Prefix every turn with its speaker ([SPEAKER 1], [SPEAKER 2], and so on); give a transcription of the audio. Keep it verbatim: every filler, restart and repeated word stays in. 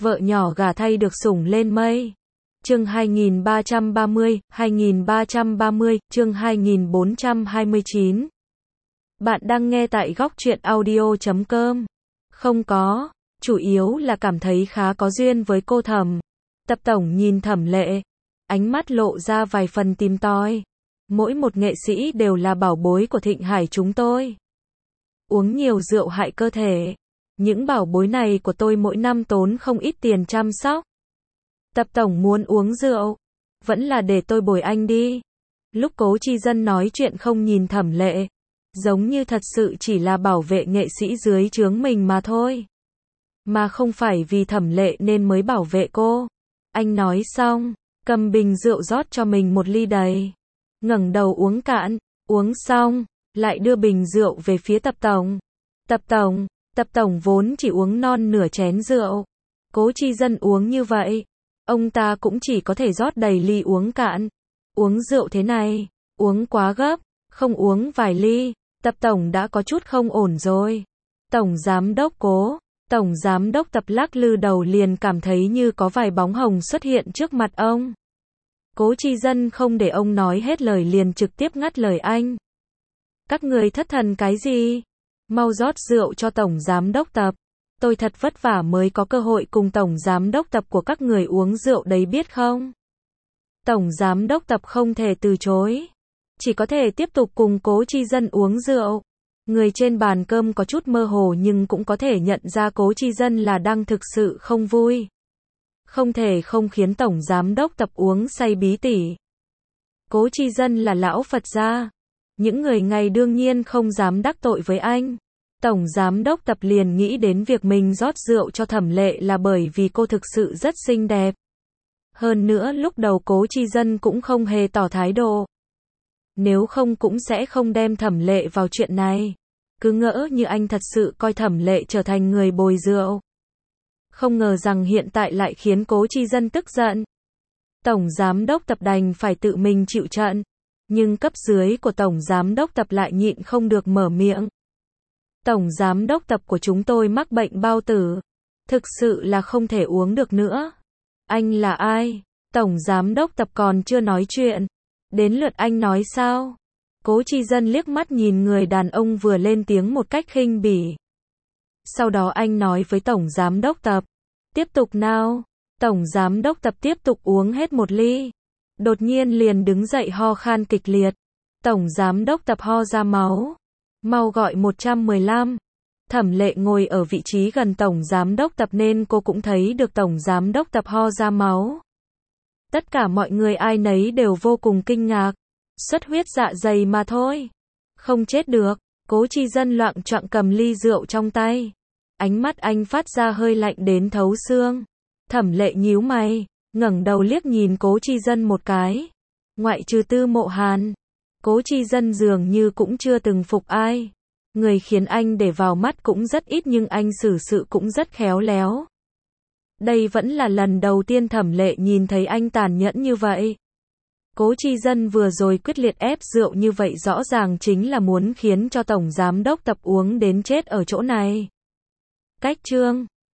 [SPEAKER 1] Vợ nhỏ gả thay được sủng lên mây. Chương hai nghìn ba trăm ba mươi, hai nghìn ba trăm ba mươi, chương hai nghìn bốn trăm hai mươi chín. Bạn đang nghe tại góc truyện audio chấm com. Không có, chủ yếu là cảm thấy khá có duyên với cô Thẩm. Tập tổng nhìn Thẩm Lệ, ánh mắt lộ ra vài phần tìm tòi. Mỗi một nghệ sĩ đều là bảo bối của Thịnh Hải chúng tôi. Uống nhiều rượu hại cơ thể. Những bảo bối này của tôi mỗi năm tốn không ít tiền chăm sóc. Tập tổng muốn uống rượu, vẫn là để tôi bồi anh đi. Lúc Cố Chi Dân nói chuyện không nhìn Thẩm Lệ, giống như thật sự chỉ là bảo vệ nghệ sĩ dưới trướng mình mà thôi. Mà không phải vì Thẩm Lệ nên mới bảo vệ cô. Anh nói xong, cầm bình rượu rót cho mình một ly đầy. Ngẩng đầu uống cạn, uống xong, lại đưa bình rượu về phía Tập tổng. Tập tổng, Tập tổng vốn chỉ uống non nửa chén rượu. Cố Chi Dân uống như vậy, ông ta cũng chỉ có thể rót đầy ly uống cạn. Uống rượu thế này, uống quá gấp, không uống vài ly, Tập tổng đã có chút không ổn rồi. Tổng giám đốc Cố, tổng giám đốc Tập lắc lư đầu liền cảm thấy như có vài bóng hồng xuất hiện trước mặt ông. Cố Chi Dân không để ông nói hết lời liền trực tiếp ngắt lời anh. Các người thất thần cái gì? Mau rót rượu cho tổng giám đốc Tập. Tôi thật vất vả mới có cơ hội cùng tổng giám đốc Tập của các người uống rượu đấy biết không? Tổng giám đốc Tập không thể từ chối. Chỉ có thể tiếp tục cùng Cố Chi Dân uống rượu. Người trên bàn cơm có chút mơ hồ nhưng cũng có thể nhận ra Cố Chi Dân là đang thực sự không vui. Không thể không khiến tổng giám đốc Tập uống say bí tỉ. Cố Chi Dân là lão Phật gia. Những người ngày đương nhiên không dám đắc tội với anh. Tổng giám đốc Tập liền nghĩ đến việc mình rót rượu cho Thẩm Lệ là bởi vì cô thực sự rất xinh đẹp. Hơn nữa lúc đầu Cố Chi Dân cũng không hề tỏ thái độ. Nếu không cũng sẽ không đem Thẩm Lệ vào chuyện này. Cứ ngỡ như anh thật sự coi Thẩm Lệ trở thành người bồi rượu. Không ngờ rằng hiện tại lại khiến Cố Chi Dân tức giận. Tổng giám đốc Tập đành phải tự mình chịu trận. Nhưng cấp dưới của tổng giám đốc Tập lại nhịn không được mở miệng. Tổng giám đốc Tập của chúng tôi mắc bệnh bao tử. Thực sự là không thể uống được nữa. Anh là ai? Tổng giám đốc Tập còn chưa nói chuyện. Đến lượt anh nói sao? Cố Chi Dân liếc mắt nhìn người đàn ông vừa lên tiếng một cách khinh bỉ. Sau đó anh nói với tổng giám đốc Tập. Tiếp tục nào. Tổng giám đốc Tập tiếp tục uống hết một ly. Đột nhiên liền đứng dậy ho khan kịch liệt. Tổng giám đốc Tập ho ra máu. Mau gọi một một lăm. Thẩm Lệ ngồi ở vị trí gần tổng giám đốc Tập nên cô cũng thấy được tổng giám đốc Tập ho ra máu. Tất cả mọi người ai nấy đều vô cùng kinh ngạc. Xuất huyết dạ dày mà thôi. Không chết được. Cố Chi Dân loạng choạng cầm ly rượu trong tay. Ánh mắt anh phát ra hơi lạnh đến thấu xương. Thẩm Lệ nhíu mày, ngẩng đầu liếc nhìn Cố Chi Dân một cái. Ngoại trừ Tư Mộ Hàn, Cố Chi Dân dường như cũng chưa từng phục ai. Người khiến anh để vào mắt cũng rất ít nhưng anh xử sự cũng rất khéo léo. Đây vẫn là lần đầu tiên Thẩm Lệ nhìn thấy anh tàn nhẫn như vậy. Cố Chi Dân vừa rồi quyết liệt ép rượu như vậy rõ ràng chính là muốn khiến cho tổng giám đốc Tập uống đến chết ở chỗ này. Cách chương